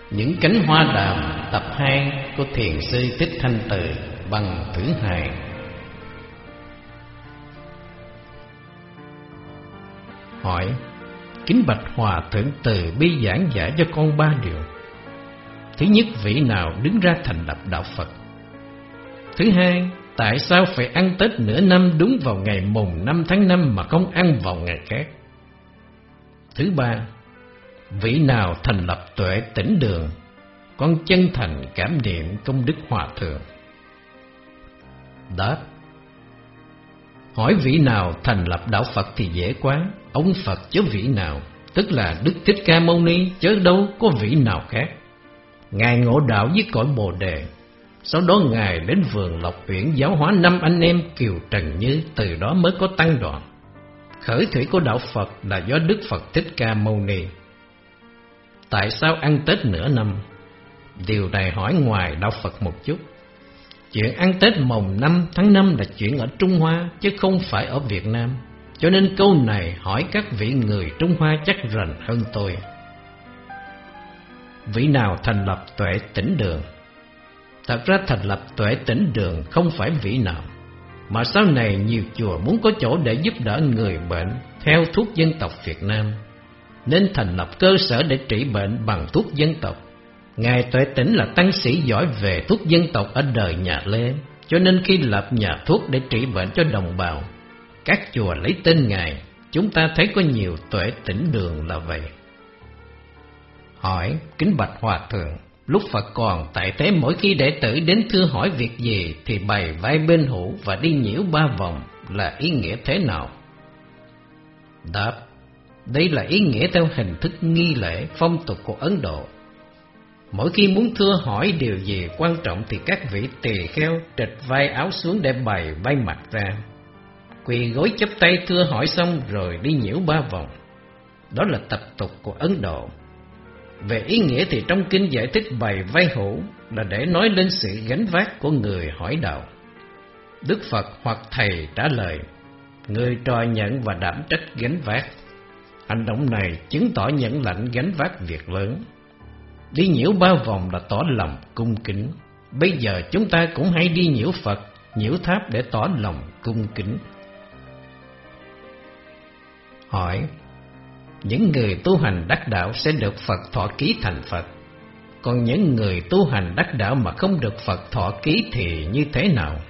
Những cánh hoa đàm tập 2 của Thiền sư Thích Thanh Từ bằng thứ 2. Hỏi: kính bạch Hòa Thượng Từ bi giảng giải cho con 3 điều. Thứ nhất, vị nào đứng ra thành lập đạo Phật? Thứ hai, tại sao phải ăn Tết nửa năm đúng vào ngày mùng 5 tháng 5 mà không ăn vào ngày khác? Thứ ba, vị nào thành lập Tuệ Tĩnh Đường? Con chân thành cảm niệm công đức Hòa Thượng. Đáp: hỏi vị nào thành lập đạo Phật thì dễ quá. Ông Phật chứ vị nào, tức là Đức Thích Ca Mâu Ni, chớ đâu có vị nào khác. Ngài ngộ đạo với cõi Bồ Đề, sau đó Ngài đến vườn Lộc Uyển giáo hóa 5 anh em Kiều Trần Như, từ đó mới có tăng đoàn. Khởi thủy của đạo Phật là do Đức Phật Thích Ca Mâu Ni. Tại sao ăn Tết nửa năm? Điều này hỏi ngoài đạo Phật một chút. Chuyện ăn Tết mồng 5 tháng 5 là chuyện ở Trung Hoa, chứ không phải ở Việt Nam. Cho nên câu này hỏi các vị người Trung Hoa chắc rành hơn tôi. Vị nào thành lập Tuệ Tĩnh Đường? Thật ra thành lập Tuệ Tĩnh Đường không phải vị nào, mà sau này nhiều chùa muốn có chỗ để giúp đỡ người bệnh theo thuốc dân tộc Việt Nam, nên thành lập cơ sở để trị bệnh bằng thuốc dân tộc. Ngài Tuệ Tĩnh là tăng sĩ giỏi về thuốc dân tộc ở đời nhà Lê, cho nên khi lập nhà thuốc để trị bệnh cho đồng bào, các chùa lấy tên Ngài. Chúng ta thấy có nhiều Tuệ Tĩnh Đường là vậy. Hỏi: kính bạch Hòa Thượng, lúc Phật còn tại thế, mỗi khi đệ tử đến thưa hỏi việc gì thì bày vai bên hữu và đi nhiễu 3 vòng, là ý nghĩa thế nào? Đáp: đây là ý nghĩa theo hình thức nghi lễ phong tục của Ấn Độ. Mỗi khi muốn thưa hỏi điều gì quan trọng thì các vị tỳ kheo trịch vai áo xuống để bày vai mặt ra, quỳ gối chắp tay thưa hỏi xong rồi đi nhiễu 3 vòng. Đó là tập tục của Ấn Độ. Về ý nghĩa thì trong kinh giải thích bày vai hữu là để nói lên sự gánh vác của người hỏi đạo. Đức Phật hoặc Thầy trả lời, người trò nhận và đảm trách gánh vác. Hành động này chứng tỏ nhẫn lãnh gánh vác việc lớn. Đi nhiễu 3 vòng là tỏ lòng cung kính. Bây giờ chúng ta cũng hay đi nhiễu Phật, nhiễu tháp để tỏ lòng cung kính. Hỏi: những người tu hành đắc đạo sẽ được Phật thọ ký thành Phật, còn những người tu hành đắc đạo mà không được Phật thọ ký thì như thế nào?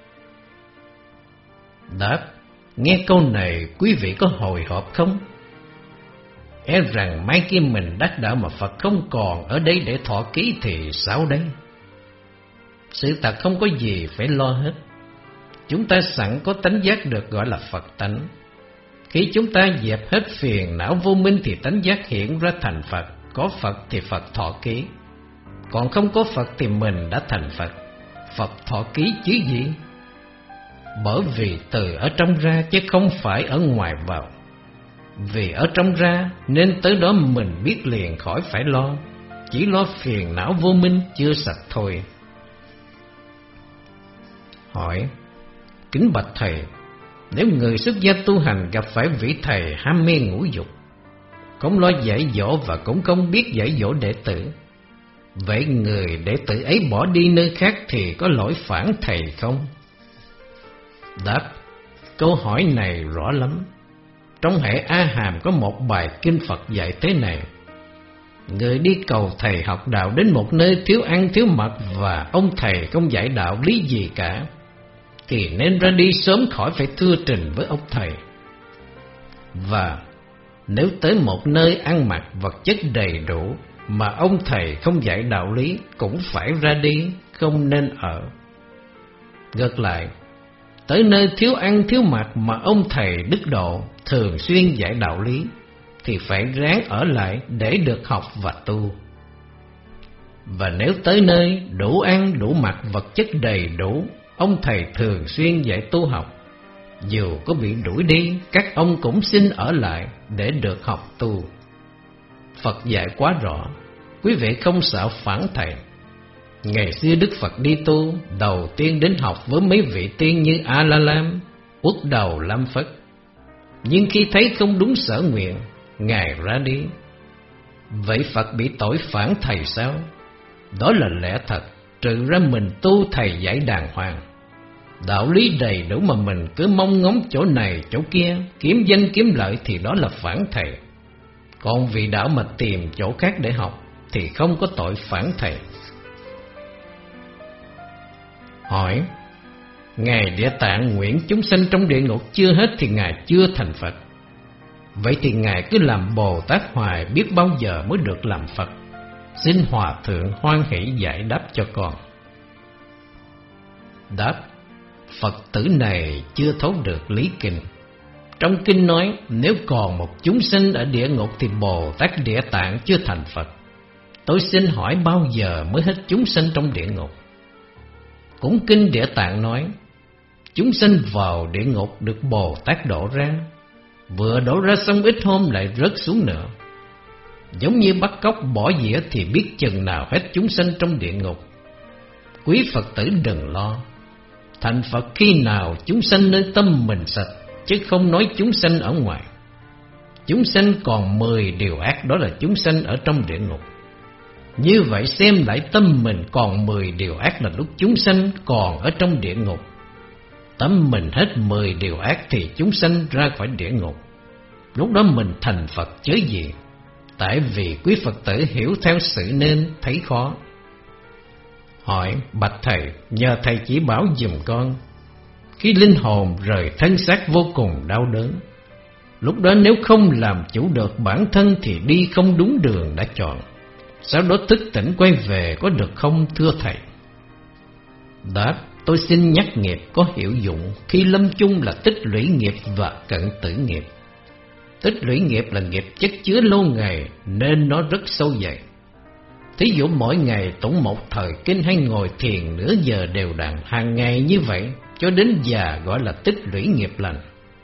Đáp: nghe câu này quý vị có hồi hộp không? E rằng mai kia mình đắc đạo mà Phật không còn ở đây để thọ ký thì sao đây? Sự thật không có gì phải lo hết. Chúng ta sẵn có tánh giác được gọi là Phật tánh. Khi chúng ta dẹp hết phiền não vô minh thì tánh giác hiện ra thành Phật. Có Phật thì Phật thọ ký, còn không có Phật thì mình đã thành Phật. Phật thọ ký chứ gì? Bởi vì từ ở trong ra chứ không phải ở ngoài vào. Vì ở trong ra nên tới đó mình biết liền khỏi phải lo, chỉ lo phiền não vô minh chưa sạch thôi. Hỏi: kính bạch Thầy, nếu người xuất gia tu hành gặp phải vị thầy ham mê ngũ dục, không lo dạy dỗ và cũng không biết dạy dỗ đệ tử, vậy người đệ tử ấy bỏ đi nơi khác thì có lỗi phản thầy không? Đáp: câu hỏi này rõ lắm. Trong hệ A Hàm có một bài kinh Phật dạy thế này: người đi cầu thầy học đạo đến một nơi thiếu ăn thiếu mặc và ông thầy không dạy đạo lý gì cả, thì nên ra đi sớm khỏi phải thưa trình với ông thầy. Và nếu tới một nơi ăn mặc vật chất đầy đủ mà ông thầy không dạy đạo lý, cũng phải ra đi, không nên ở. Ngược lại, tới nơi thiếu ăn thiếu mặc mà ông thầy đức độ thường xuyên dạy đạo lý, thì phải ráng ở lại để được học và tu. Và nếu tới nơi đủ ăn đủ mặc vật chất đầy đủ, ông thầy thường xuyên dạy tu học, dù có bị đuổi đi, các ông cũng xin ở lại để được học tu. Phật dạy quá rõ, quý vị không sợ phản thầy. Ngày xưa Đức Phật đi tu, đầu tiên đến học với mấy vị tiên như A La Lam, Uất Đầu Lam Phất. Nhưng khi thấy không đúng sở nguyện, Ngài ra đi. Vậy Phật bị tội phản thầy sao? Đó là lẽ thật, trừ ra mình tu thầy dạy đàng hoàng. Đạo lý đầy đủ mà mình cứ mong ngóng chỗ này chỗ kia, kiếm danh kiếm lợi thì đó là phản thầy. Còn vì đạo mà tìm chỗ khác để học thì không có tội phản thầy. Hỏi: Ngài Địa Tạng nguyện chúng sanh trong địa ngục chưa hết thì Ngài chưa thành Phật. Vậy thì Ngài cứ làm Bồ Tát hoài, biết bao giờ mới được làm Phật? Xin Hòa Thượng hoan hỷ giải đáp cho con. Đáp: Phật tử này chưa thấu được lý kinh. Trong kinh nói, nếu còn một chúng sinh ở địa ngục thì Bồ Tát Địa Tạng chưa thành Phật. Tôi xin hỏi bao giờ mới hết chúng sinh trong địa ngục? Cũng kinh Địa Tạng nói, chúng sinh vào địa ngục được Bồ Tát độ ra, vừa đổ ra xong ít hôm lại rớt xuống nữa. Giống như bắt cóc bỏ dĩa thì biết chừng nào hết chúng sinh trong địa ngục. Quý Phật tử đừng lo, thành Phật khi nào chúng sanh nơi tâm mình sạch, chứ không nói chúng sanh ở ngoài. Chúng sanh còn 10 điều ác, đó là chúng sanh ở trong địa ngục. Như vậy xem lại tâm mình còn 10 điều ác là lúc chúng sanh còn ở trong địa ngục. Tâm mình hết 10 điều ác thì chúng sanh ra khỏi địa ngục. Lúc đó mình thành Phật chớ gì. Tại vì quý Phật tử hiểu theo sự nên thấy khó. Hỏi: Bạch Thầy, nhờ Thầy chỉ bảo giùm con. Khi linh hồn rời thân xác vô cùng đau đớn, lúc đó nếu không làm chủ được bản thân thì đi không đúng đường đã chọn. Sau đó thức tỉnh quay về có được không thưa Thầy? Đáp: Tôi xin nhắc nghiệp có hiệu dụng khi lâm chung là tích lũy nghiệp và cận tử nghiệp. Tích lũy nghiệp là nghiệp chất chứa lâu ngày nên nó rất sâu dày. Thí dụ mỗi ngày tụng một thời kinh hay ngồi thiền nửa giờ đều đặn hàng ngày như vậy cho đến già gọi là tích lũy nghiệp lành.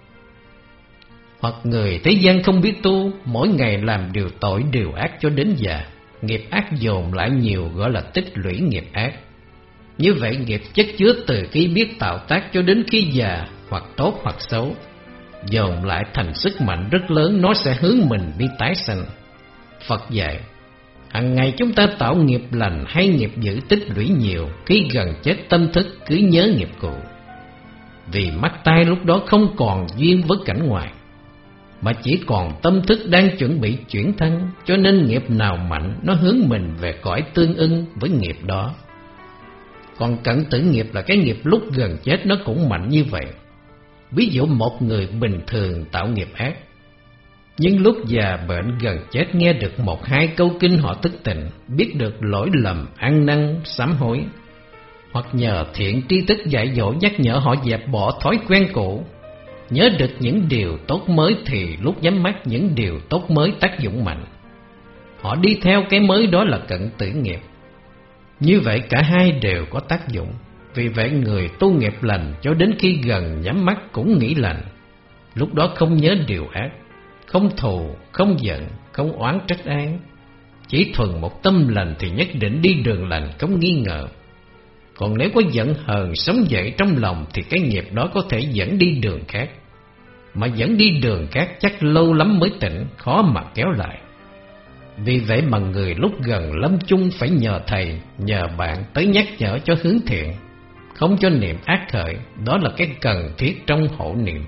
Hoặc người thế gian không biết tu, mỗi ngày làm điều tội điều ác cho đến già, nghiệp ác dồn lại nhiều gọi là tích lũy nghiệp ác. Như vậy nghiệp chất chứa từ khi biết tạo tác cho đến khi già, hoặc tốt hoặc xấu, dồn lại thành sức mạnh rất lớn, nó sẽ hướng mình đi tái sanh. Phật dạy, hằng ngày chúng ta tạo nghiệp lành hay nghiệp dữ tích lũy nhiều, khi gần chết tâm thức cứ nhớ nghiệp cũ. Vì mắt tai lúc đó không còn duyên với cảnh ngoài, mà chỉ còn tâm thức đang chuẩn bị chuyển thân, cho nên nghiệp nào mạnh nó hướng mình về cõi tương ưng với nghiệp đó. Còn cận tử nghiệp là cái nghiệp lúc gần chết nó cũng mạnh như vậy. Ví dụ một người bình thường tạo nghiệp ác, nhưng lúc già bệnh gần chết nghe được 1-2 câu kinh họ thức tỉnh, biết được lỗi lầm, ăn năn, sám hối. Hoặc nhờ thiện tri thức dạy dỗ nhắc nhở họ dẹp bỏ thói quen cũ, nhớ được những điều tốt mới thì lúc nhắm mắt những điều tốt mới tác dụng mạnh. Họ đi theo cái mới đó là cận tử nghiệp. Như vậy cả hai đều có tác dụng. Vì vậy người tu nghiệp lành cho đến khi gần nhắm mắt cũng nghĩ lành. Lúc đó không nhớ điều ác, không thù, không giận, không oán trách ai. Chỉ thuần một tâm lành thì nhất định đi đường lành không nghi ngờ. Còn nếu có giận hờn sống dậy trong lòng thì cái nghiệp đó có thể dẫn đi đường khác. Mà dẫn đi đường khác chắc lâu lắm mới tỉnh, khó mà kéo lại. Vì vậy mà người lúc gần lâm chung phải nhờ thầy, nhờ bạn tới nhắc nhở cho hướng thiện, không cho niệm ác khởi. Đó là cái cần thiết trong hộ niệm.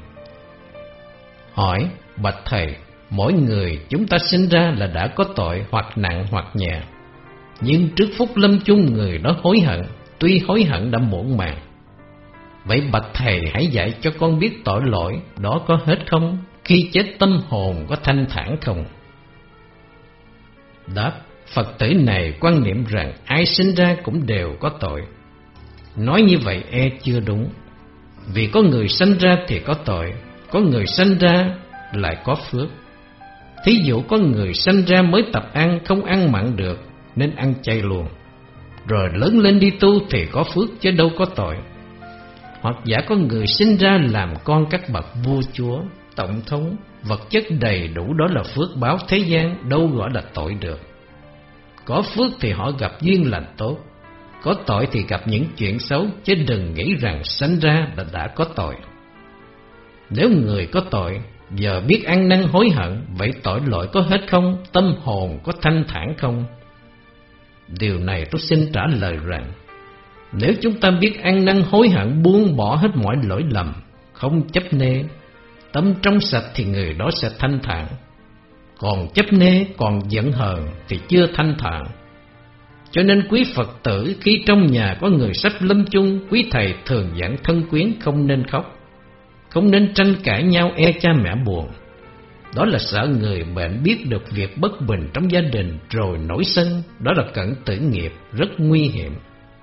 Hỏi: Bạch Thầy, mỗi người chúng ta sinh ra là đã có tội hoặc nặng hoặc nhẹ, nhưng trước phút lâm chung người đó hối hận, tuy hối hận đã muộn màng. Vậy bạch Thầy hãy dạy cho con biết tội lỗi đó có hết không? Khi chết tâm hồn có thanh thản không? Đáp: Phật tử này quan niệm rằng ai sinh ra cũng đều có tội. Nói như vậy chưa đúng. Vì có người sanh ra thì có tội, có người sanh ra lại có phước. Thí dụ có người sanh ra mới tập ăn, không ăn mặn được nên ăn chay luôn, rồi lớn lên đi tu thì có phước chứ đâu có tội. Hoặc giả có người sinh ra làm con các bậc vua chúa, tổng thống, vật chất đầy đủ, đó là phước báo thế gian, đâu gọi là tội được. Có phước thì họ gặp duyên lành tốt, có tội thì gặp những chuyện xấu, chứ đừng nghĩ rằng sanh ra là đã có tội. Nếu người có tội Giờ biết ăn năn hối hận, vậy tội lỗi có hết không? Tâm hồn có thanh thản không? Điều này tôi xin trả lời rằng, nếu chúng ta biết ăn năn hối hận, buông bỏ hết mọi lỗi lầm, không chấp nê, tâm trong sạch thì người đó sẽ thanh thản. Còn chấp nê, còn giận hờn thì chưa thanh thản. Cho nên quý Phật tử khi trong nhà có người sắp lâm chung, quý thầy thường dặn thân quyến không nên khóc, không nên tranh cãi nhau e cha mẹ buồn. Đó là sợ người bệnh biết được việc bất bình trong gia đình rồi nổi sân, đó là cận tử nghiệp rất nguy hiểm.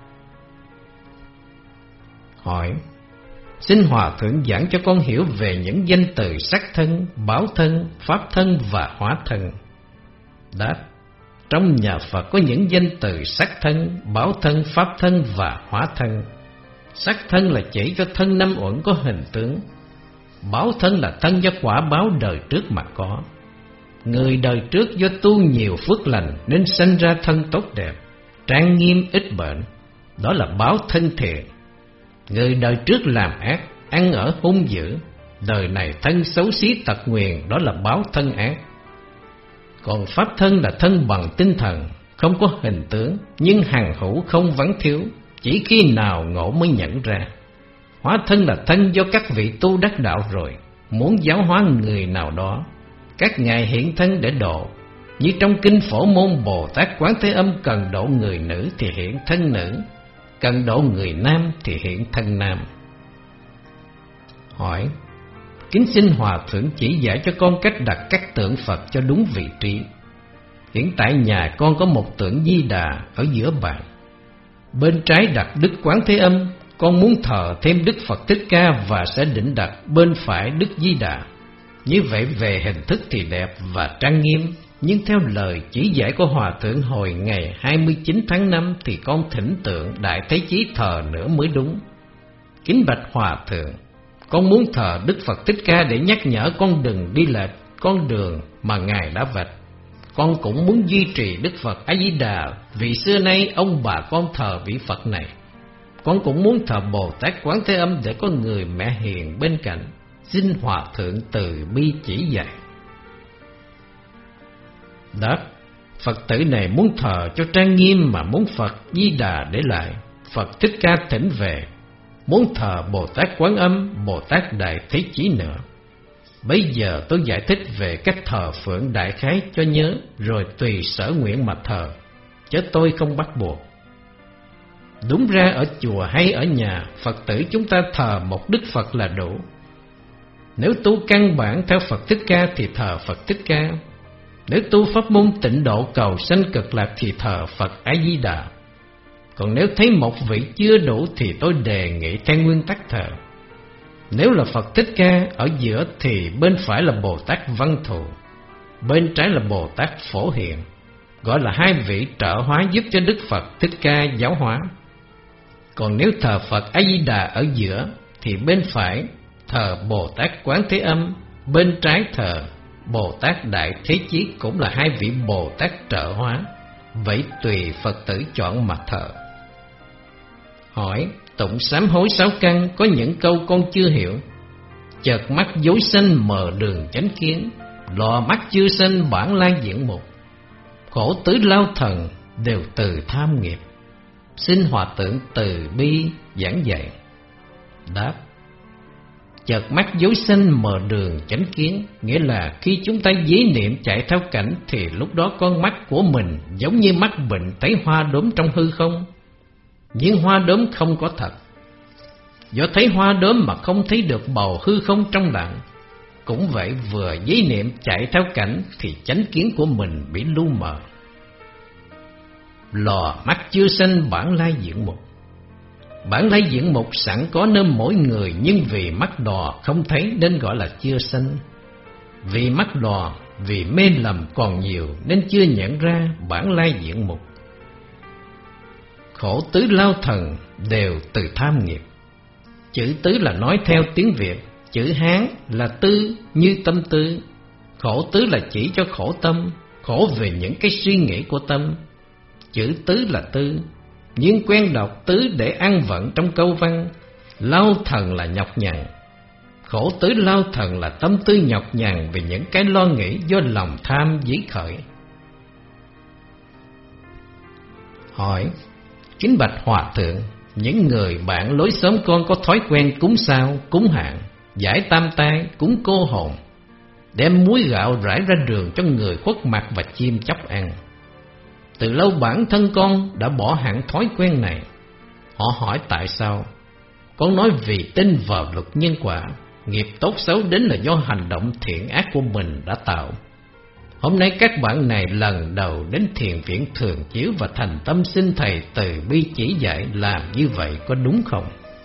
Hỏi: xin Hòa Thượng giảng cho con hiểu về những danh từ sắc thân, báo thân, pháp thân và hóa thân. Đáp: trong nhà Phật có những danh từ sắc thân, báo thân, pháp thân và hóa thân. Sắc thân là chỉ cho thân năm uẩn có hình tướng. Báo thân là thân do quả báo đời trước mà có. Người đời trước do tu nhiều phước lành nên sanh ra thân tốt đẹp, trang nghiêm, ít bệnh, đó là báo thân thiện. Người đời trước làm ác, ăn ở hung dữ, đời này thân xấu xí tật nguyền, đó là báo thân ác. Còn pháp thân là thân bằng tinh thần, không có hình tướng, nhưng hằng hữu không vắng thiếu, chỉ khi nào ngộ mới nhận ra. Hóa thân là thân do các vị tu đắc đạo rồi, muốn giáo hóa người nào đó, các ngài hiện thân để độ. Như trong kinh Phổ Môn, Bồ Tát Quán Thế Âm cần độ người nữ thì hiện thân nữ, cần độ người nam thì hiện thân nam. Hỏi: kính xin Hòa Thượng chỉ dạy cho con cách đặt các tượng Phật cho đúng vị trí. Hiện tại nhà con có một tượng Di Đà ở giữa bàn, bên trái đặt Đức Quán Thế Âm. Con muốn thờ thêm Đức Phật Thích Ca và sẽ định đặt bên phải Đức Di Đà. Như vậy về hình thức thì đẹp và trang nghiêm, nhưng theo lời chỉ dạy của Hòa Thượng hồi ngày 29 tháng 5 thì con thỉnh tượng Đại Thế Chí thờ nữa mới đúng. Kính bạch Hòa Thượng, con muốn thờ Đức Phật Thích Ca để nhắc nhở con đừng đi lệch con đường mà Ngài đã vạch. Con cũng muốn duy trì Đức Phật A Di Đà vì xưa nay ông bà con thờ vị Phật này. Con cũng muốn thờ Bồ Tát Quán Thế Âm để có người mẹ hiền bên cạnh. Xin Hòa Thượng từ bi chỉ dạy. Đáp: Phật tử này muốn thờ cho trang nghiêm mà muốn Phật Di Đà để lại, Phật Thích Ca thỉnh về. Muốn thờ Bồ Tát Quán Âm, Bồ Tát Đại Thế Chí nữa. Bây giờ tôi giải thích về cách thờ phượng đại khái cho nhớ, rồi tùy sở nguyện mà thờ, chứ tôi không bắt buộc. Đúng ra ở chùa hay ở nhà, Phật tử chúng ta thờ một Đức Phật là đủ. Nếu tu căn bản theo Phật Thích Ca thì thờ Phật Thích Ca. Nếu tu pháp môn tịnh độ cầu sanh cực lạc thì thờ Phật A Di Đà. Còn nếu thấy một vị chưa đủ thì tôi đề nghị theo nguyên tắc thờ. Nếu là Phật Thích Ca, ở giữa thì bên phải là Bồ Tát Văn Thù, bên trái là Bồ Tát Phổ Hiện, gọi là hai vị trợ hóa giúp cho Đức Phật Thích Ca giáo hóa. Còn nếu thờ Phật A Di Đà ở giữa thì bên phải thờ Bồ Tát Quán Thế Âm, bên trái thờ Bồ Tát Đại Thế Chí, cũng là hai vị Bồ Tát trợ hóa. Vậy tùy Phật tử chọn mà thờ. Hỏi: tụng sám hối 6 căn có những câu con chưa hiểu. Chợt mắt dối sanh mờ đường chánh kiến, lò mắt chưa sanh bản lai diện mục, khổ tứ lao thần đều từ tham nghiệp. Xin Hòa Thượng từ bi giảng dạy. Đáp: chợt mắt dối sanh mờ đường chánh kiến, nghĩa là khi chúng ta dí niệm chạy theo cảnh thì lúc đó con mắt của mình giống như mắt bệnh thấy hoa đốm trong hư không. Nhưng hoa đốm không có thật. Do thấy hoa đốm mà không thấy được bầu hư không trong lặng. Cũng vậy, vừa dí niệm chạy theo cảnh thì chánh kiến của mình bị lu mờ. Lò mắt chưa sanh bản lai diện mục. Bản lai diện mục sẵn có nơi mỗi người, nhưng vì mắt đò không thấy nên gọi là chưa sanh. Vì mắt đò, vì mê lầm còn nhiều nên chưa nhận ra bản lai diện mục. Khổ tứ lao thần đều từ tham nghiệp. Chữ tứ là nói theo tiếng Việt, chữ Hán là tư như tâm tư. Khổ tứ là chỉ cho khổ tâm, khổ về những cái suy nghĩ của tâm. Chữ tứ là tư, nhưng quen đọc tứ để ăn vận trong câu văn. Lao thần là nhọc nhằn. Khổ tứ lao thần là tâm tư nhọc nhằn vì những cái lo nghĩ do lòng tham dĩ khởi. Hỏi: kính bạch hòa thượng, những người bạn lối xóm con có thói quen cúng sao, cúng hạn, giải tam tai, cúng cô hồn, đem muối gạo rải ra đường cho người khuất mặt và chim chóc ăn. Từ lâu bản thân con đã bỏ hẳn thói quen này. Họ hỏi tại sao? Con nói vì tin vào luật nhân quả, nghiệp tốt xấu đến là do hành động thiện ác của mình đã tạo. Hôm nay các bạn này lần đầu đến thiền viện Thường Chiếu và thành tâm xin thầy từ bi chỉ dạy, làm như vậy có đúng không?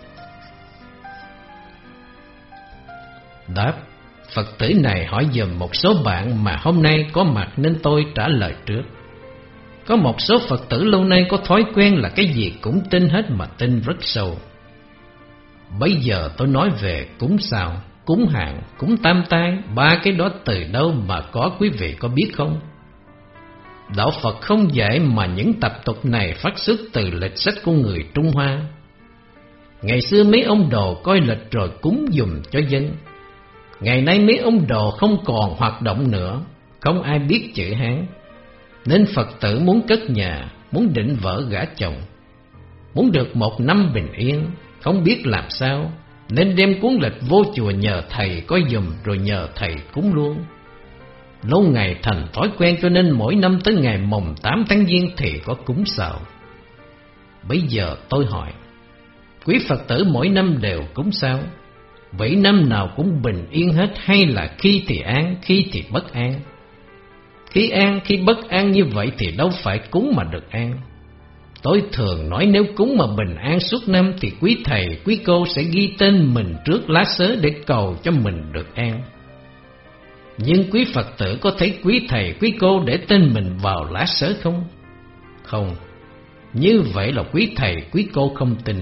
Đáp: Phật tử này hỏi dùm một số bạn mà hôm nay có mặt nên tôi trả lời trước. Có một số Phật tử lâu nay có thói quen là cái gì cũng tin hết mà tin rất sâu. Bây giờ tôi nói về cúng sao, cúng hạn, cúng tam tai, ba cái đó từ đâu mà có, quý vị có biết không? Đạo Phật không dạy mà những tập tục này phát xuất từ lịch sách của người Trung Hoa. Ngày xưa mấy ông đồ coi lịch rồi cúng dùm cho dân. Ngày nay mấy ông đồ không còn hoạt động nữa, không ai biết chữ Hán, nên Phật tử muốn cất nhà, muốn định vợ gả chồng, muốn được một năm bình yên, không biết làm sao, nên đem cuốn lịch vô chùa nhờ thầy coi dùm rồi nhờ thầy cúng luôn. Lâu ngày thành thói quen cho nên mỗi năm tới ngày mùng 8 tháng Giêng thì có cúng sao. Bây giờ tôi hỏi, quý Phật tử mỗi năm đều cúng sao? Vậy năm nào cũng bình yên hết hay là khi thì an, khi thì bất an? Khi an, khi bất an như vậy thì đâu phải cúng mà được an. Tôi thường nói nếu cúng mà bình an suốt năm thì quý thầy, quý cô sẽ ghi tên mình trước lá sớ để cầu cho mình được an. Nhưng quý Phật tử có thấy quý thầy, quý cô để tên mình vào lá sớ không? Không. Như vậy là quý thầy, quý cô không tin.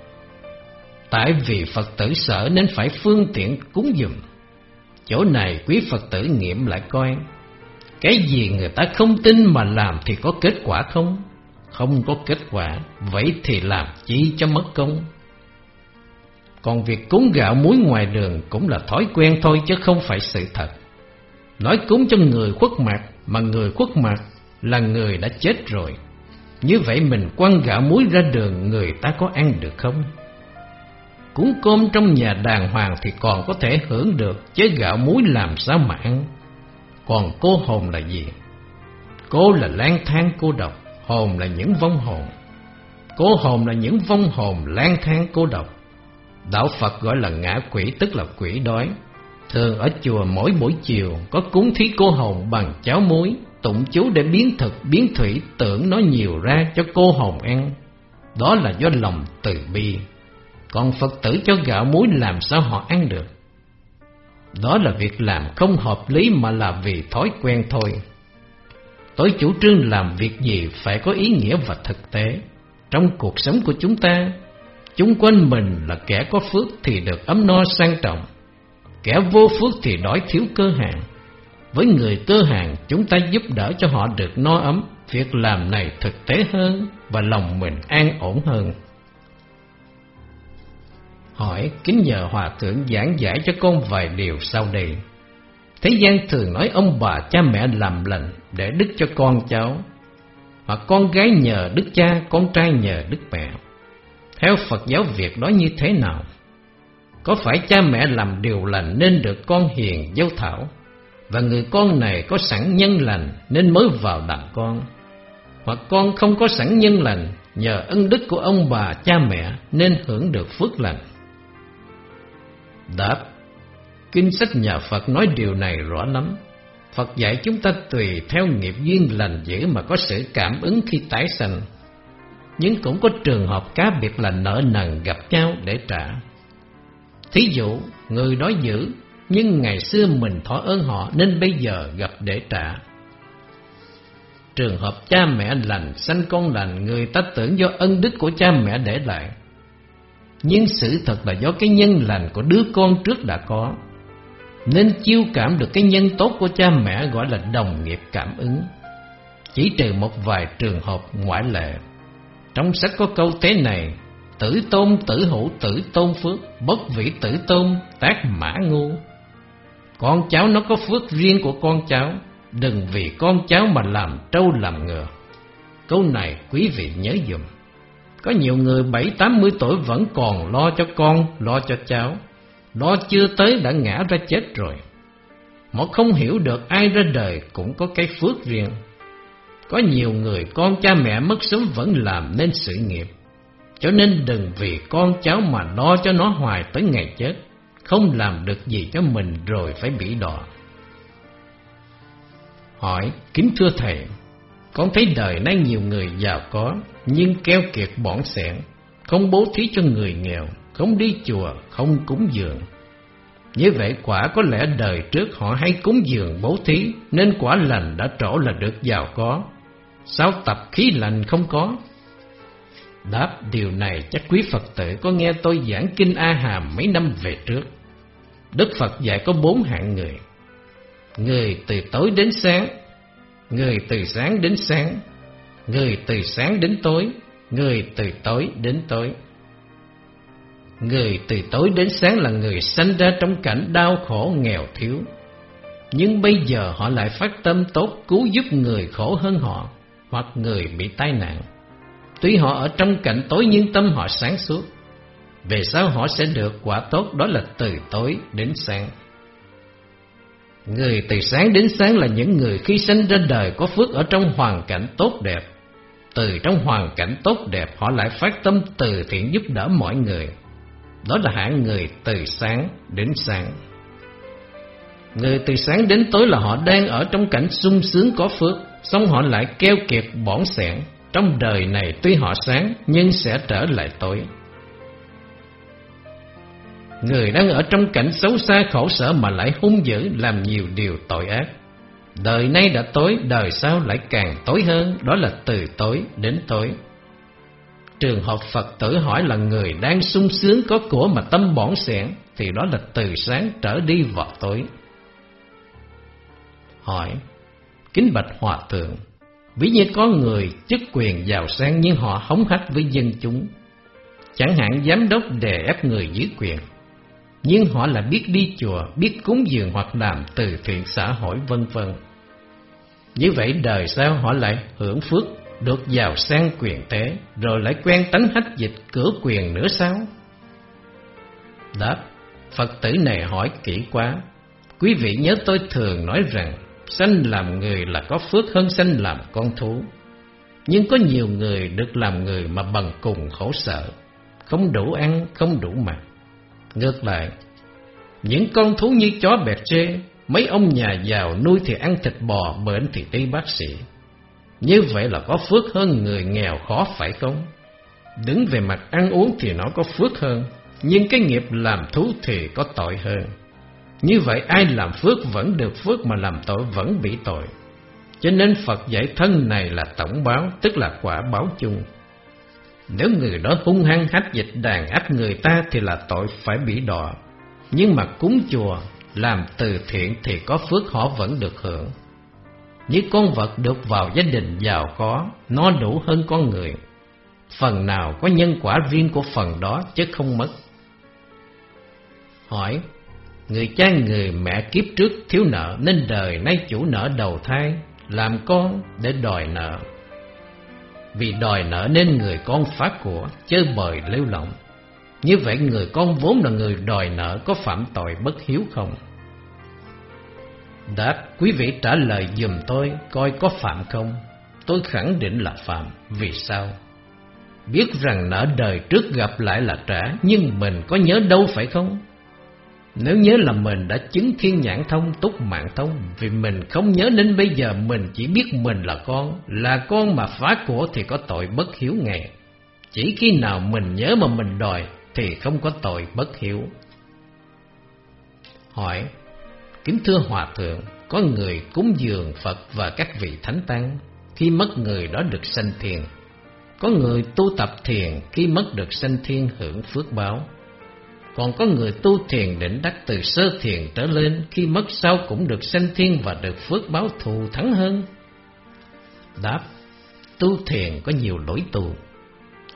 Tại vì Phật tử sợ nên phải phương tiện cúng dùm. Chỗ này quý Phật tử nghiệm lại coi, cái gì người ta không tin mà làm thì có kết quả không? Không có kết quả, vậy thì làm chi cho mất công. Còn việc cúng gạo muối ngoài đường cũng là thói quen thôi chứ không phải sự thật. Nói cúng cho người khuất mặt, mà người khuất mặt là người đã chết rồi. Như vậy mình quăng gạo muối ra đường, người ta có ăn được không? Cúng cơm trong nhà đàng hoàng thì còn có thể hưởng được, chứ gạo muối làm sao mà ăn? Còn cô hồn là gì? Cô là lang thang cô độc, hồn là những vong hồn. Cô hồn là những vong hồn lang thang cô độc. Đạo Phật gọi là ngã quỷ, tức là quỷ đói. Thường ở chùa mỗi buổi chiều có cúng thí cô hồn bằng cháo muối, tụng chú để biến thực biến thủy, tưởng nó nhiều ra cho cô hồn ăn. Đó là do lòng từ bi. Còn Phật tử cho gạo muối làm sao họ ăn được? Đó là việc làm không hợp lý mà là vì thói quen thôi. Tôi chủ trương làm việc gì phải có ý nghĩa và thực tế. Trong cuộc sống của chúng ta, chung quanh mình là kẻ có phước thì được ấm no sang trọng, kẻ vô phước thì đói thiếu cơ hàng. Với người cơ hàng, chúng ta giúp đỡ cho họ được no ấm. Việc làm này thực tế hơn và lòng mình an ổn hơn. Hỏi: kính nhờ Hòa Thượng giảng giải cho con vài điều sau đây. Thế gian thường nói ông bà cha mẹ làm lành để đức cho con cháu, hoặc con gái nhờ đức cha, con trai nhờ đức mẹ. Theo Phật giáo Việt đó như thế nào? Có phải cha mẹ làm điều lành nên được con hiền dâu thảo, và người con này có sẵn nhân lành nên mới vào đặng con? Hoặc con không có sẵn nhân lành, nhờ ân đức của ông bà cha mẹ nên hưởng được phước lành? Đáp: kinh sách nhà Phật nói điều này rõ lắm. Phật dạy chúng ta tùy theo nghiệp duyên lành dữ mà có sự cảm ứng khi tái sanh. Nhưng cũng có trường hợp cá biệt là nợ nần gặp nhau để trả. Thí dụ, người đó dữ, nhưng ngày xưa mình thọ ơn họ nên bây giờ gặp để trả. Trường hợp cha mẹ lành, sanh con lành, người ta tưởng do ân đức của cha mẹ để lại. Nhưng sự thật là do cái nhân lành của đứa con trước đã có, nên chiêu cảm được cái nhân tốt của cha mẹ, gọi là đồng nghiệp cảm ứng. Chỉ trừ một vài trường hợp ngoại lệ. Trong sách có câu thế này: Tử tôn tử hữu tử tôn phước, bất vị tử tôn tác mã ngu. Con cháu nó có phước riêng của con cháu, đừng vì con cháu mà làm trâu làm ngựa. Câu này quý vị nhớ dùm. Có nhiều người 70-80 tuổi vẫn còn lo cho con, lo cho cháu, lo chưa tới đã ngã ra chết rồi. Họ không hiểu được ai ra đời cũng có cái phước riêng. Có nhiều người con cha mẹ mất sớm vẫn làm nên sự nghiệp. Cho nên đừng vì con cháu mà lo cho nó hoài tới ngày chết, không làm được gì cho mình rồi phải bị đọa. Hỏi: kính thưa thầy, con thấy đời nay nhiều người giàu có nhưng keo kiệt bỏn sẻn, không bố thí cho người nghèo, không đi chùa, không cúng dường. Như vậy quả có lẽ đời trước họ hay cúng dường bố thí nên quả lành đã trổ là được giàu có. Sao tập khí lành không có? Đáp: điều này chắc quý Phật tử có nghe tôi giảng kinh A Hàm mấy năm về trước. Đức Phật dạy có 4 hạng người: người từ tối đến sáng, người từ sáng đến sáng, người từ sáng đến tối, người từ tối đến tối. Người từ tối đến sáng là người sanh ra trong cảnh đau khổ nghèo thiếu, nhưng bây giờ họ lại phát tâm tốt cứu giúp người khổ hơn họ, hoặc người bị tai nạn. Tuy họ ở trong cảnh tối nhưng tâm họ sáng suốt. Về sau họ sẽ được quả tốt, đó là từ tối đến sáng. Người từ sáng đến sáng là những người khi sinh ra đời có phước ở trong hoàn cảnh tốt đẹp. Từ trong hoàn cảnh tốt đẹp họ lại phát tâm từ thiện giúp đỡ mọi người. Đó là hạng người từ sáng đến sáng. Người từ sáng đến tối là họ đang ở trong cảnh sung sướng có phước, xong họ lại keo kiệt bỏn sẻn. Trong đời này tuy họ sáng nhưng sẽ trở lại tối. Người đang ở trong cảnh xấu xa khổ sở mà lại hung dữ, làm nhiều điều tội ác. Đời nay đã tối, đời sau lại càng tối hơn, đó là từ tối đến tối. Trường hợp Phật tử hỏi là người đang sung sướng có của mà tâm bỏn sẻn, thì đó là từ sáng trở đi vào tối. Hỏi: kính bạch Hòa Thượng, ví như có người chức quyền giàu sang nhưng họ hống hách với dân chúng, chẳng hạn giám đốc đè ép người dưới quyền, nhưng họ là biết đi chùa, biết cúng dường hoặc làm từ thiện xã hội vân vân. Như vậy đời sau họ lại hưởng phước, được giàu sang quyền thế, rồi lại quen tánh hách dịch cửa quyền nữa sao? Đáp: Phật tử này hỏi kỹ quá. Quý vị nhớ tôi thường nói rằng sanh làm người là có phước hơn sanh làm con thú. Nhưng có nhiều người được làm người mà bằng cùng khổ sở, không đủ ăn, không đủ mặc. Ngược lại, những con thú như chó bẹt trê, mấy ông nhà giàu nuôi thì ăn thịt bò, bệnh thì đi bác sĩ. Như vậy là có phước hơn người nghèo khó phải không? Đứng về mặt ăn uống thì nó có phước hơn, nhưng cái nghiệp làm thú thì có tội hơn. Như vậy ai làm phước vẫn được phước, mà làm tội vẫn bị tội. Cho nên Phật dạy thân này là tổng báo, tức là quả báo chung. Nếu người đó hung hăng hách dịch đàn áp người ta thì là tội phải bị đọa. Nhưng mà cúng chùa, làm từ thiện thì có phước họ vẫn được hưởng. Như con vật được vào gia đình giàu có, nó đủ hơn con người. Phần nào có nhân quả riêng của phần đó chứ không mất. Hỏi: người cha người mẹ kiếp trước thiếu nợ nên đời nay chủ nợ đầu thai làm con để đòi nợ. Vì đòi nợ nên người con phá của, chơi bời lêu lỏng. Như vậy người con vốn là người đòi nợ có phạm tội bất hiếu không? Đáp: quý vị trả lời giùm tôi coi có phạm không? Tôi khẳng định là phạm. Vì sao? Biết rằng nợ đời trước gặp lại là trả, nhưng mình có nhớ đâu phải không? Nếu nhớ là mình đã chứng thiên nhãn thông, túc mạng thông. Vì mình không nhớ nên bây giờ mình chỉ biết mình là con mà phá của thì có tội bất hiếu ngay. Chỉ khi nào mình nhớ mà mình đòi thì không có tội bất hiếu. Hỏi: kính thưa Hòa Thượng, có người cúng dường Phật và các vị thánh tăng, khi mất người đó được sanh thiên. Có người tu tập thiền, khi mất được sanh thiên hưởng phước báo. Còn có người tu thiền định đắc từ sơ thiền trở lên, khi mất sau cũng được sanh thiên và được phước báo thù thắng hơn. Đáp: tu thiền có nhiều lối tu.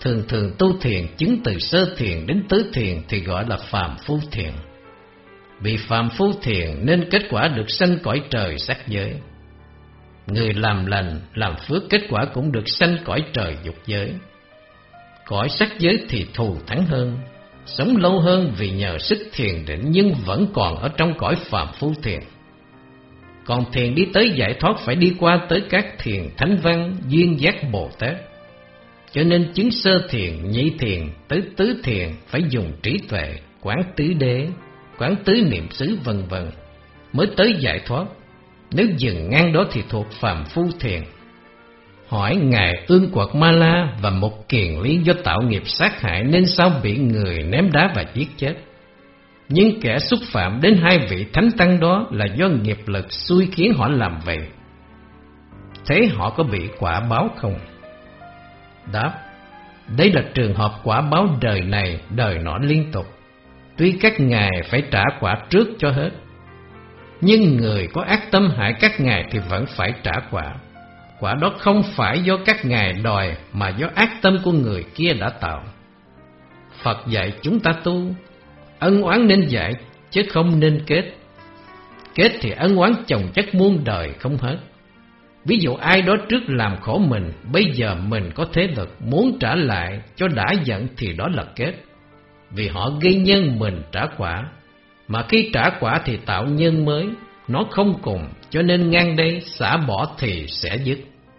thường thường tu thiền chứng từ sơ thiền đến tứ thiền thì gọi là phàm phu thiền. Vì phàm phu thiền nên kết quả được sanh cõi trời sắc giới. Người làm lành, làm phước kết quả cũng được sanh cõi trời dục giới. Cõi sắc giới thì thù thắng hơn, sống lâu hơn vì nhờ sức thiền định nhưng vẫn còn ở trong cõi phàm phu thiền. Còn thiền đi tới giải thoát phải đi qua tới các thiền thánh văn, duyên giác Bồ Tát. Cho nên chứng sơ thiền, nhị thiền, tới tứ thiền phải dùng trí tuệ, quán tứ đế, quán tứ niệm xứ vân vân mới tới giải thoát. Nếu dừng ngang đó thì thuộc phàm phu thiền. Hỏi ngài Ương Quật Ma La và một kiền lý do tạo nghiệp sát hại nên sao bị người ném đá và giết chết? Nhưng kẻ xúc phạm đến hai vị thánh tăng đó là do nghiệp lực xui khiến họ làm vậy. Thế họ có bị quả báo không? Đáp: đây là trường hợp quả báo đời này đời nọ liên tục. Tuy các ngài phải trả quả trước cho hết, nhưng người có ác tâm hại các ngài thì vẫn phải trả quả. Quả đó không phải do các ngài đòi mà do ác tâm của người kia đã tạo. Phật dạy chúng ta tu, ân oán nên giải chứ không nên kết. Kết thì ân oán chồng chất muôn đời không hết. Ví dụ ai đó trước làm khổ mình, bây giờ mình có thế lực muốn trả lại cho đã giận thì đó là kết. Vì họ gây nhân mình trả quả, mà khi trả quả thì tạo nhân mới, nó không cùng, cho nên ngang đây xả bỏ thì sẽ dứt.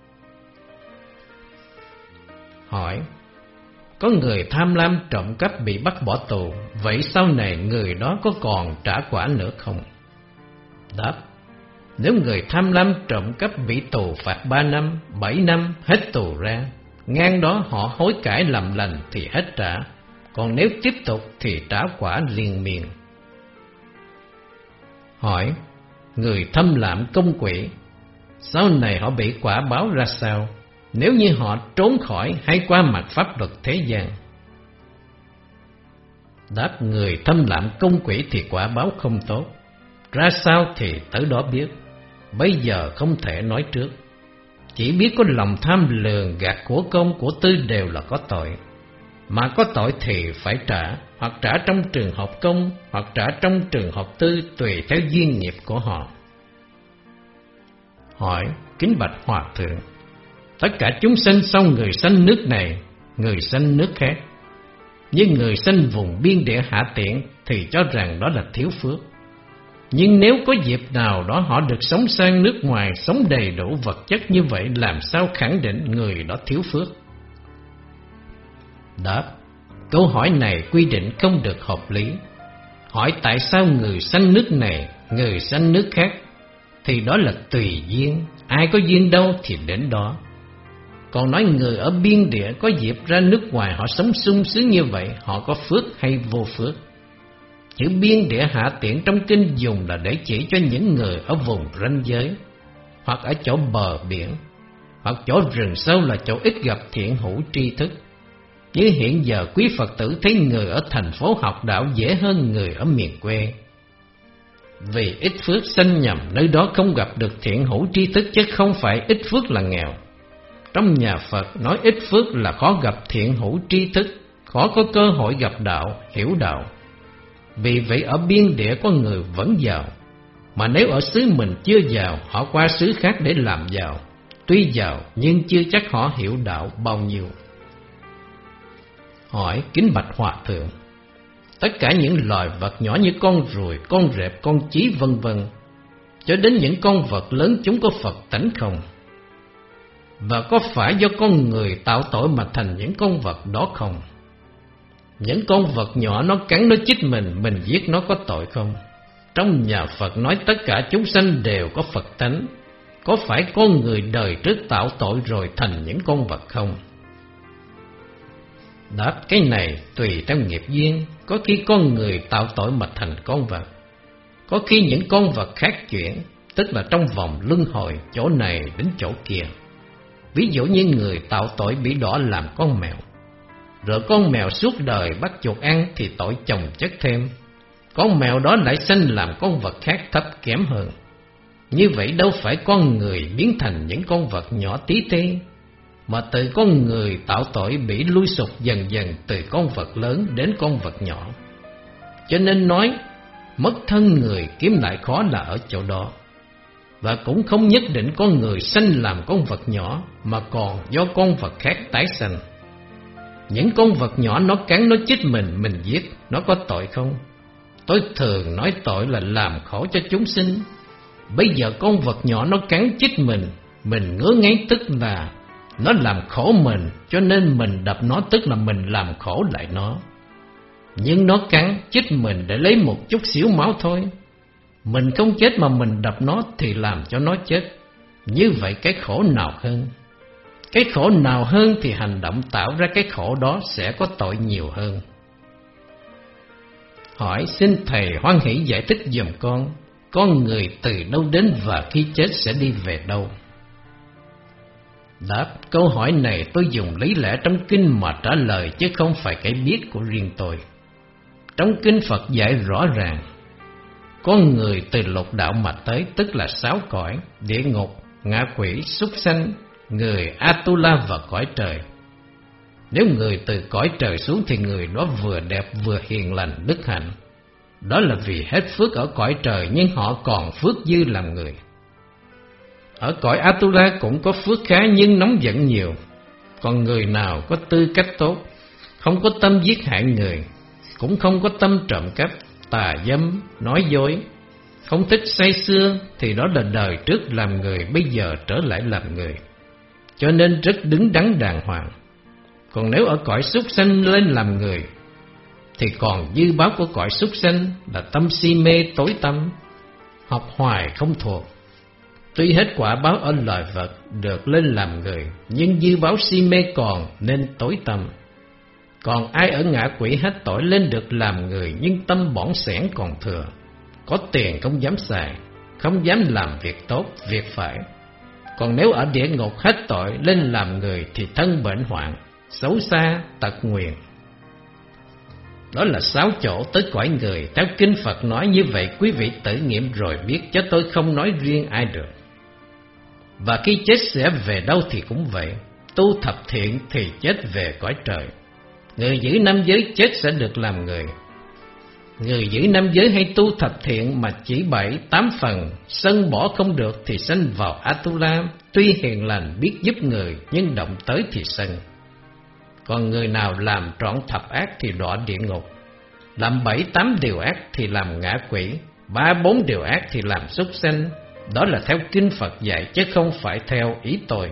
Hỏi: có người tham lam trộm cắp bị bắt bỏ tù, vậy sau này người đó có còn trả quả nữa không? Đáp: nếu người tham lam trộm cắp bị tù phạt 3 năm, 7 năm, hết tù ra, ngang đó họ hối cải làm lành thì hết trả, còn nếu tiếp tục thì trả quả liền miên. Hỏi: người thâm lạm công quỷ, sau này họ bị quả báo ra sao, nếu như họ trốn khỏi hay qua mặt pháp luật thế gian? Đáp: người thâm lạm công quỷ thì quả báo không tốt, ra sao thì tới đó biết, bây giờ không thể nói trước. Chỉ biết có lòng tham lường gạt của công của tư đều là có tội, mà có tội thì phải trả, hoặc trả trong trường hợp công, hoặc trả trong trường hợp tư, tùy theo duyên nghiệp của họ. Hỏi: kính bạch Hòa Thượng, tất cả chúng sanh sau người sanh nước này, người sanh nước khác, nhưng người sanh vùng biên địa hạ tiện thì cho rằng đó là thiếu phước. Nhưng nếu có dịp nào đó họ được sống sang nước ngoài, sống đầy đủ vật chất như vậy, làm sao khẳng định người đó thiếu phước? Đáp: câu hỏi này quy định không được hợp lý. Hỏi tại sao người sanh nước này, người sanh nước khác, thì đó là tùy duyên, ai có duyên đâu thì đến đó. Còn nói người ở biên địa có dịp ra nước ngoài họ sống sung sướng như vậy, họ có phước hay vô phước? Chữ biên địa hạ tiện trong kinh dùng là để chỉ cho những người ở vùng ranh giới, hoặc ở chỗ bờ biển, hoặc chỗ rừng sâu là chỗ ít gặp thiện hữu tri thức. Như hiện giờ quý Phật tử thấy người ở thành phố học đạo dễ hơn người ở miền quê. Vì ít phước sanh nhầm nơi đó không gặp được thiện hữu tri thức, chứ không phải ít phước là nghèo. Trong nhà Phật nói ít phước là khó gặp thiện hữu tri thức, khó có cơ hội gặp đạo, hiểu đạo. Vì vậy ở biên địa có người vẫn giàu, mà nếu ở xứ mình chưa giàu, họ qua xứ khác để làm giàu. Tuy giàu nhưng chưa chắc họ hiểu đạo bao nhiêu. Hỏi: kính bạch Hòa Thượng, tất cả những loài vật nhỏ như con ruồi, con rệp, con chí vân vân, cho đến những con vật lớn, chúng có Phật tánh không? Và có phải do con người tạo tội mà thành những con vật đó không? Những con vật nhỏ nó cắn nó chích mình giết nó có tội không? Trong nhà Phật nói tất cả chúng sanh đều có Phật tánh, có phải con người đời trước tạo tội rồi thành những con vật không? Đáp: cái này tùy theo nghiệp duyên, có khi con người tạo tội mà thành con vật, có khi những con vật khác chuyển, tức là trong vòng luân hồi chỗ này đến chỗ kia. Ví dụ như người tạo tội bị đọa làm con mèo, rồi con mèo suốt đời bắt chuột ăn thì tội chồng chất thêm, con mèo đó lại sanh làm con vật khác thấp kém hơn. Như vậy đâu phải con người biến thành những con vật nhỏ tí tê, mà từ con người tạo tội bị lui sụp dần dần từ con vật lớn đến con vật nhỏ. Cho nên nói mất thân người kiếm lại khó là ở chỗ đó. Và cũng không nhất định con người sanh làm con vật nhỏ, mà còn do con vật khác tái sanh. Những con vật nhỏ nó cắn nó chích mình giết, nó có tội không? Tôi thường nói tội là làm khổ cho chúng sinh. Bây giờ con vật nhỏ nó cắn chích mình ngứa ngáy tức là nó làm khổ mình, cho nên mình đập nó tức là mình làm khổ lại nó. Nhưng nó cắn chích mình để lấy một chút xíu máu thôi. Mình không chết mà mình đập nó thì làm cho nó chết. Như vậy cái khổ nào hơn? Cái khổ nào hơn thì hành động tạo ra cái khổ đó sẽ có tội nhiều hơn. Hỏi xin thầy hoan hỷ giải thích giùm con người từ đâu đến và khi chết sẽ đi về đâu? Đáp, câu hỏi này tôi dùng lý lẽ trong kinh mà trả lời chứ không phải cái biết của riêng tôi. Trong kinh Phật dạy rõ ràng, con người từ lục đạo mà tới tức là 6 cõi: địa ngục, ngạ quỷ, súc sanh, người Atula và cõi trời. Nếu người từ cõi trời xuống thì người đó vừa đẹp vừa hiền lành đức hạnh. Đó là vì hết phước ở cõi trời nhưng họ còn phước dư làm người. Ở cõi Atula cũng có phước khá nhưng nóng giận nhiều. Còn người nào có tư cách tốt, không có tâm giết hại người, cũng không có tâm trộm cắp, tà dâm, nói dối, không thích say sưa, thì đó là đời trước làm người bây giờ trở lại làm người, cho nên rất đứng đắn đàng hoàng. Còn nếu ở cõi súc sanh lên làm người thì còn dư báo của cõi súc sanh là tâm si mê tối tăm, học hoài không thuộc. Tuy hết quả báo ở loài vật được lên làm người, nhưng dư báo si mê còn nên tối tăm. Còn ai ở ngạ quỷ hết tội lên được làm người nhưng tâm bỏng sẻn còn thừa, có tiền không dám xài, không dám làm việc tốt, việc phải. Còn nếu ở địa ngục hết tội lên làm người thì thân bệnh hoạn, xấu xa, tật nguyền. Đó là 6 chỗ tới cõi người. Theo kinh Phật nói như vậy, quý vị tự nghiệm rồi biết, chứ tôi không nói riêng ai được. Và khi chết sẽ về đâu thì cũng vậy. Tu thập thiện thì chết về cõi trời. Người giữ nam giới chết sẽ được làm người. Người giữ nam giới hay tu thập thiện mà chỉ 7-8 phần, sân bỏ không được thì sanh vào Atula. Tuy hiền lành biết giúp người nhưng động tới thì sân. Còn người nào làm trọn thập ác thì đọa địa ngục, làm 7-8 điều ác thì làm ngạ quỷ, 3-4 điều ác thì làm súc sanh. Đó là theo kinh Phật dạy chứ không phải theo ý tôi.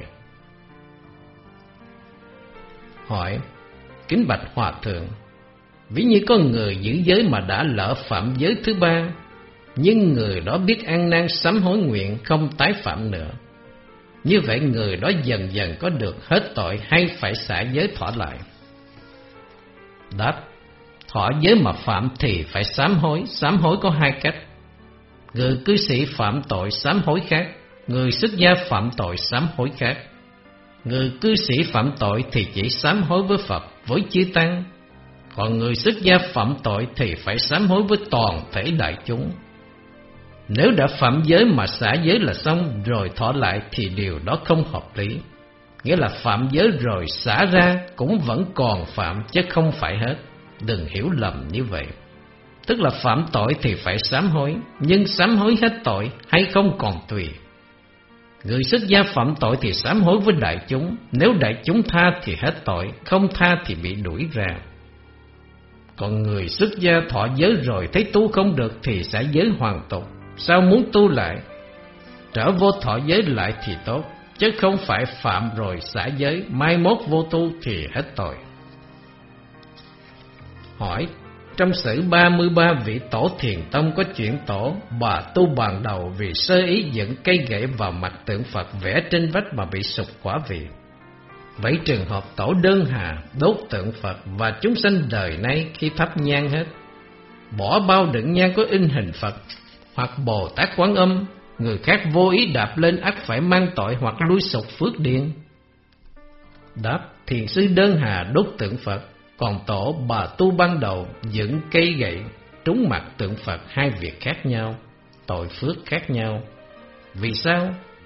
Hỏi, kính bạch Hòa Thượng, ví như có người giữ giới mà đã lỡ phạm giới thứ 3, nhưng người đó biết ăn năn sám hối nguyện không tái phạm nữa, như vậy người đó dần dần có được hết tội hay phải xả giới thọ lại? Đáp, thọ giới mà phạm thì phải sám hối có 2 cách. Người cư sĩ phạm tội sám hối khác, người xuất gia phạm tội sám hối khác. Người cư sĩ phạm tội thì chỉ sám hối với Phật, với chư tăng. Còn người xuất gia phạm tội thì phải sám hối với toàn thể đại chúng. Nếu đã phạm giới mà xả giới là xong rồi thọ lại thì điều đó không hợp lý. Nghĩa là phạm giới rồi xả ra cũng vẫn còn phạm chứ không phải hết. Đừng hiểu lầm như vậy. Tức là phạm tội thì phải sám hối, nhưng sám hối hết tội hay không còn tùy. Người xuất gia phạm tội thì sám hối với đại chúng. Nếu đại chúng tha thì hết tội, không tha thì bị đuổi ra. Còn người xuất gia thọ giới rồi thấy tu không được thì xả giới hoàn tục. Sao muốn tu lại? Trở vô thọ giới lại thì tốt, chứ không phải phạm rồi xả giới, mai mốt vô tu thì hết tội. Hỏi, trong sử 33 vị tổ Thiền Tông có chuyện tổ bà tu bàn đầu vì sơ ý dựng cây gậy vào mặt tượng Phật vẽ trên vách mà bị sụp quả vị. Vậy trường hợp tổ Đơn Hà đốt tượng Phật và chúng sanh đời nay khi thắp nhang hết, bỏ bao đựng nhang có in hình Phật hoặc Bồ Tát Quán Âm, người khác vô ý đạp lên ắt phải mang tội hoặc lui sụp phước điền. Đáp, thiền sư Đơn Hà đốt tượng Phật, còn tổ bà tu ban đầu dựng cây gậy trúng mặt tượng Phật, 2 việc khác nhau, tội phước khác nhau. Vì sao?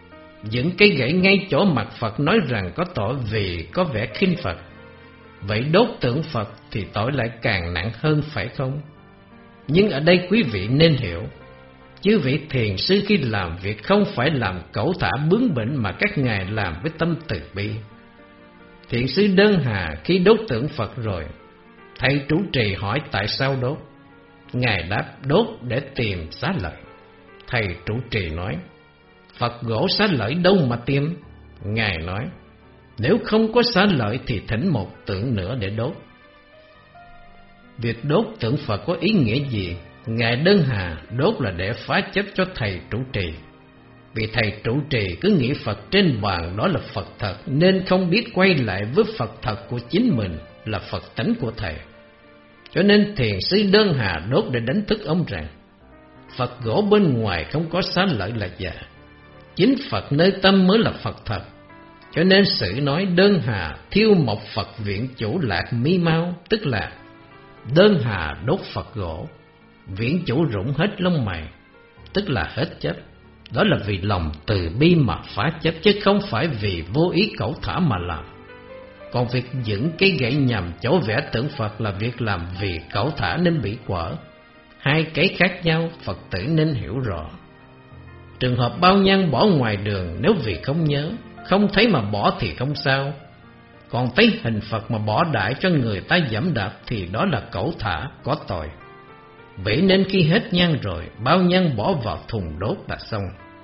dựng cây gậy ngay chỗ mặt Phật nói rằng có tội vì có vẻ khinh Phật. Vậy đốt tượng Phật thì tội lại càng nặng hơn phải không? Nhưng ở đây quý vị nên hiểu, chư vị thiền sư khi làm việc không phải làm cẩu thả bướng bỉnh mà các ngài làm với tâm từ bi. Thiền sư Đơn Hà khi đốt tượng Phật rồi, thầy trụ trì hỏi tại sao đốt. Ngài đáp đốt để tìm xá lợi. Thầy trụ trì nói, Phật gỗ xá lợi đâu mà tìm? Ngài nói, nếu không có xá lợi thì thỉnh một tượng nữa để đốt. Việc đốt tượng Phật có ý nghĩa gì? Ngài Đơn Hà đốt là để phá chấp cho thầy trụ trì. Vì thầy trụ trì cứ nghĩ Phật trên bàn đó là Phật thật, nên không biết quay lại với Phật thật của chính mình là Phật tánh của thầy. Cho nên thiền sư Đơn Hà đốt để đánh thức ông rằng Phật gỗ bên ngoài không có xá lợi là giả, chính Phật nơi tâm mới là Phật thật. Cho nên sử nói Đơn Hà thiêu mộc Phật viện chủ lạc mi mau, tức là Đơn Hà đốt Phật gỗ, viện chủ rụng hết lông mày, tức là hết chấp. Đó là vì lòng từ bi mà phá chấp, chứ không phải vì vô ý cẩu thả mà làm. Còn việc dựng cái gậy nhằm chỗ vẽ tượng Phật là việc làm vì cẩu thả nên bị quở. Hai cái khác nhau, Phật tử nên hiểu rõ. Trường hợp bao nhang bỏ ngoài đường, nếu vì không nhớ, không thấy mà bỏ thì không sao. Còn thấy hình Phật mà bỏ đại cho người ta giẫm đạp thì đó là cẩu thả, có tội. Vậy nên khi hết nhang rồi, bao nhang bỏ vào thùng đốt là xong.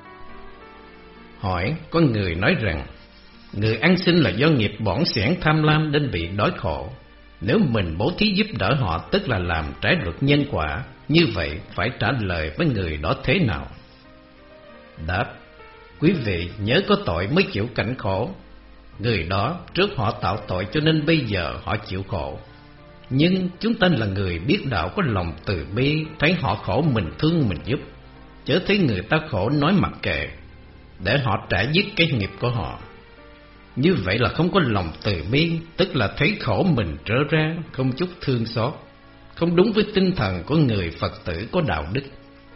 Hỏi, có người nói rằng người ăn xin là do nghiệp bỏng sẻn tham lam nên bị đói khổ. Nếu mình bố thí giúp đỡ họ tức là làm trái luật nhân quả. Như vậy phải trả lời với người đó thế nào? Đáp, quý vị nhớ có tội mới chịu cảnh khổ. Người đó trước họ tạo tội cho nên bây giờ họ chịu khổ. Nhưng chúng ta là người biết đạo có lòng từ bi, thấy họ khổ mình thương mình giúp, chớ thấy người ta khổ nói mặc kệ, để họ trả dứt cái nghiệp của họ. Như vậy là không có lòng từ bi, tức là thấy khổ mình trở ra, không chút thương xót, không đúng với tinh thần của người Phật tử có đạo đức.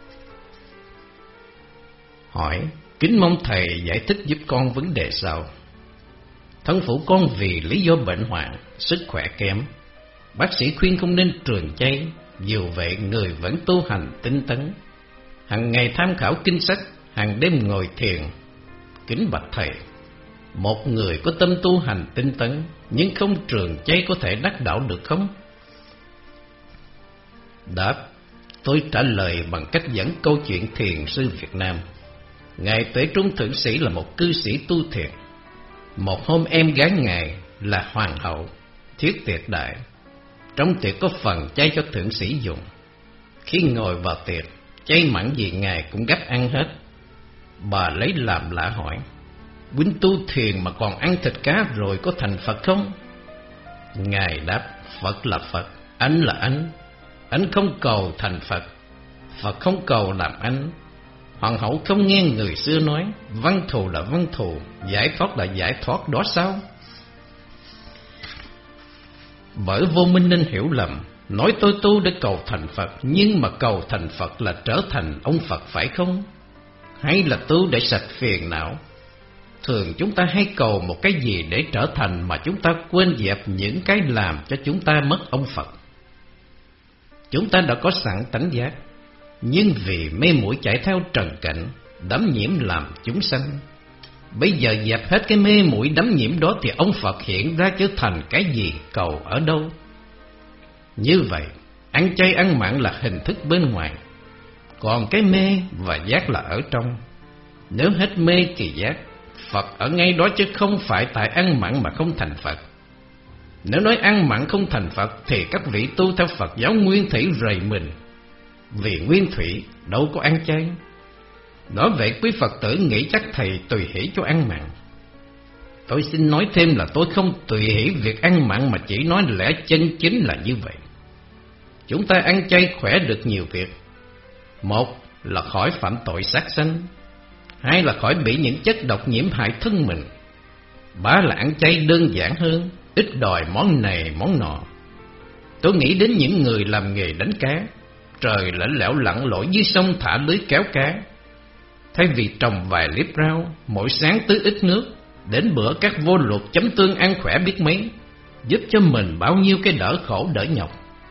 Hỏi, kính mong thầy giải thích giúp con vấn đề sau. Thân phụ con vì lý do bệnh hoạn, sức khỏe kém, bác sĩ khuyên không nên trường chay. Dù vậy người vẫn tu hành tinh tấn, hàng ngày tham khảo kinh sách, hàng đêm ngồi thiền. Kính bạch thầy, một người có tâm tu hành tinh tấn nhưng không trường chay có thể đắc đạo được không? Đáp, tôi trả lời bằng cách dẫn câu chuyện thiền sư Việt Nam. Ngài Tuệ Trung Thượng Sĩ là một cư sĩ tu thiền. Một hôm em gái ngài là hoàng hậu thiết tiệc đại. Trong tiệc có phần chay cho thượng sĩ dùng. Khi ngồi vào tiệc, chay mặn gì ngài cũng gắp ăn hết. Bà lấy làm lạ hỏi, huynh tu thiền mà còn ăn thịt cá rồi có thành Phật không? Ngài đáp, Phật là Phật, anh là anh. Anh không cầu thành Phật, Phật không cầu làm anh. Hoàng hậu không nghe người xưa nói, văn thù là văn thù, giải thoát là giải thoát đó sao? Bởi vô minh nên hiểu lầm, nói tôi tu để cầu thành Phật, nhưng mà cầu thành Phật là trở thành ông Phật phải không? Hay là tu để sạch phiền não? Thường chúng ta hay cầu một cái gì để trở thành mà chúng ta quên dẹp những cái làm cho chúng ta mất ông Phật. Chúng ta đã có sẵn tánh giác, nhưng vì mê muội chạy theo trần cảnh, đắm nhiễm làm chúng sanh. Bây giờ dẹp hết cái mê muội đắm nhiễm đó thì ông Phật hiện ra trở thành cái gì, cầu ở đâu? Như vậy, ăn chay ăn mặn là hình thức bên ngoài, còn cái mê và giác là ở trong. Nếu hết mê thì giác, Phật ở ngay đó chứ không phải tại ăn mặn mà không thành Phật. Nếu nói ăn mặn không thành Phật thì các vị tu theo Phật giáo nguyên thủy rầy mình, vì nguyên thủy đâu có ăn chay. Nói vậy quý Phật tử nghĩ chắc thầy tùy hỷ cho ăn mặn. Tôi xin nói thêm là tôi không tùy hỷ việc ăn mặn, mà chỉ nói lẽ chân chính là như vậy. Chúng ta ăn chay khỏe được nhiều việc. Một là khỏi phạm tội sát sanh, hai là khỏi bị những chất độc nhiễm hại thân mình, ba là ăn chay đơn giản hơn, ít đòi món này món nọ. Tôi nghĩ đến những người làm nghề đánh cá, trời lạnh lẽo lặn lội dưới sông thả lưới kéo cá. Thay vì trồng vài liếp rau, mỗi sáng tưới ít nước, đến bữa các vô luật chấm tương ăn khỏe biết mấy, giúp cho mình bao nhiêu cái đỡ khổ đỡ nhọc.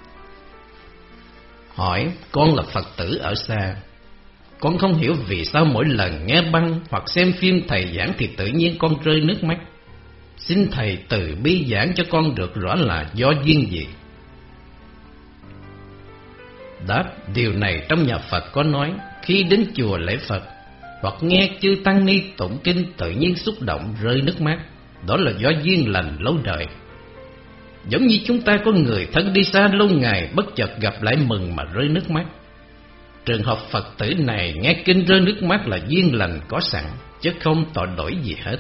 Hỏi, con là Phật tử ở xa, con không hiểu vì sao mỗi lần nghe băng hoặc xem phim thầy giảng thì tự nhiên con rơi nước mắt. Xin thầy từ bi giảng cho con được rõ là do duyên gì. Đáp, điều này trong nhà Phật có nói, khi đến chùa lễ Phật hoặc nghe chư tăng ni tụng kinh tự nhiên xúc động rơi nước mắt, đó là do duyên lành lâu đời. Giống như chúng ta có người thân đi xa lâu ngày bất chợt gặp lại mừng mà rơi nước mắt. Trường hợp Phật tử này nghe kinh rơi nước mắt là duyên lành có sẵn, chứ không tội lỗi gì hết.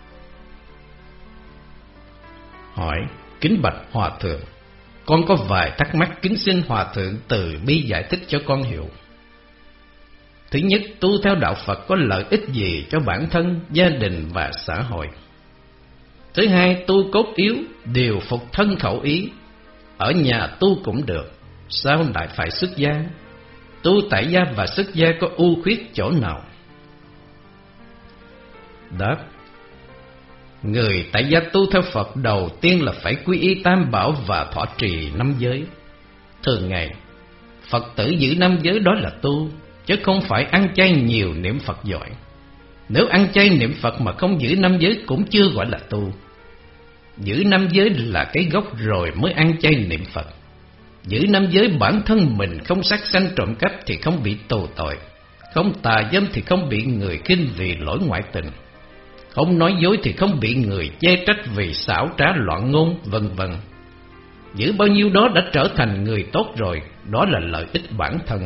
Hỏi, kính bạch Hòa Thượng, con có vài thắc mắc kính xin Hòa Thượng từ bi giải thích cho con hiểu. Thứ nhất, tu theo đạo Phật có lợi ích gì cho bản thân, gia đình và xã hội? Thứ hai, tu cốt yếu, điều phục thân khẩu ý. Ở nhà tu cũng được, sao lại phải xuất gia? Tu tại gia và xuất gia có ưu khuyết chỗ nào? Đáp, người tại gia tu theo Phật đầu tiên là phải quy y Tam Bảo và thọ trì 5 giới. Thường ngày, Phật tử giữ 5 giới đó là tu, chứ không phải ăn chay nhiều niệm Phật giỏi. Nếu ăn chay niệm Phật mà không giữ 5 giới cũng chưa gọi là tu. Giữ 5 giới là cái gốc rồi mới ăn chay niệm Phật. Giữ 5 giới bản thân mình không sát sanh trộm cắp thì không bị tù tội, không tà dâm thì không bị người khinh vì lỗi ngoại tình, không nói dối thì không bị người chê trách vì xảo trá loạn ngôn, vân vân. Giữ bao nhiêu đó đã trở thành người tốt rồi, đó là lợi ích bản thân.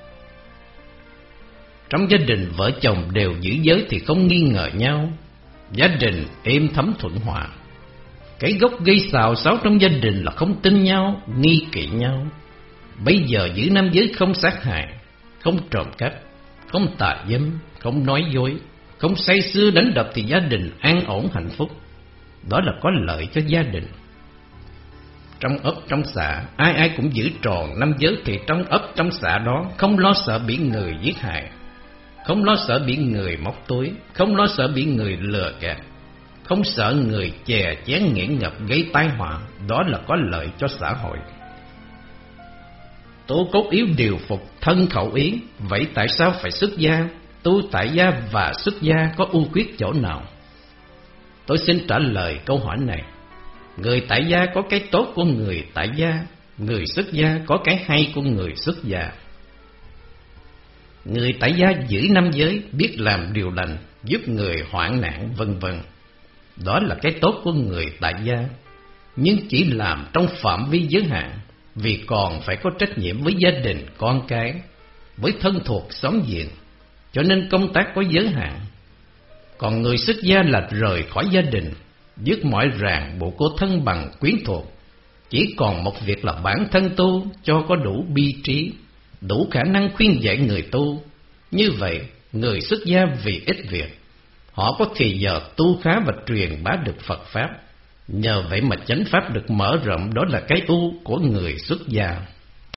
Trong gia đình vợ chồng đều giữ giới thì không nghi ngờ nhau, gia đình êm thấm thuận hòa. Cái gốc gây xào xáo trong gia đình là không tin nhau, nghi kỵ nhau. Bây giờ giữ 5 giới không sát hại, không trộm cắp, không tà dâm, không nói dối, không say sưa đánh đập thì gia đình an ổn hạnh phúc. Đó là có lợi cho gia đình. Trong ấp trong xã, ai ai cũng giữ tròn 5 giới thì trong ấp trong xã đó không lo sợ bị người giết hại, không lo sợ bị người móc túi, không lo sợ bị người lừa gạt, không sợ người chè chén nghiện ngập gây tai họa. Đó là có lợi cho xã hội. Tu cốt yếu điều phục thân khẩu ý. Vậy tại sao phải xuất gia? Tu tại gia và xuất gia có ưu khuyết chỗ nào? Tôi xin trả lời câu hỏi này. Người tại gia có cái tốt của người tại gia, người xuất gia có cái hay của người xuất gia. Người tại gia giữ 5 giới, biết làm điều lành, giúp người hoạn nạn, vân vân. Đó là cái tốt của người tại gia, nhưng chỉ làm trong phạm vi giới hạn, vì còn phải có trách nhiệm với gia đình, con cái, với thân thuộc xóm giềng, cho nên công tác có giới hạn. Còn người xuất gia là rời khỏi gia đình, dứt mọi ràng buộc của thân bằng quyến thuộc, chỉ còn một việc là bản thân tu cho có đủ bi trí, đủ khả năng khuyên dạy người tu. Như vậy, người xuất gia vì ít việc, họ có thì giờ tu khá và truyền bá được Phật Pháp. Nhờ vậy mà chánh Pháp được mở rộng, đó là cái ưu của người xuất gia.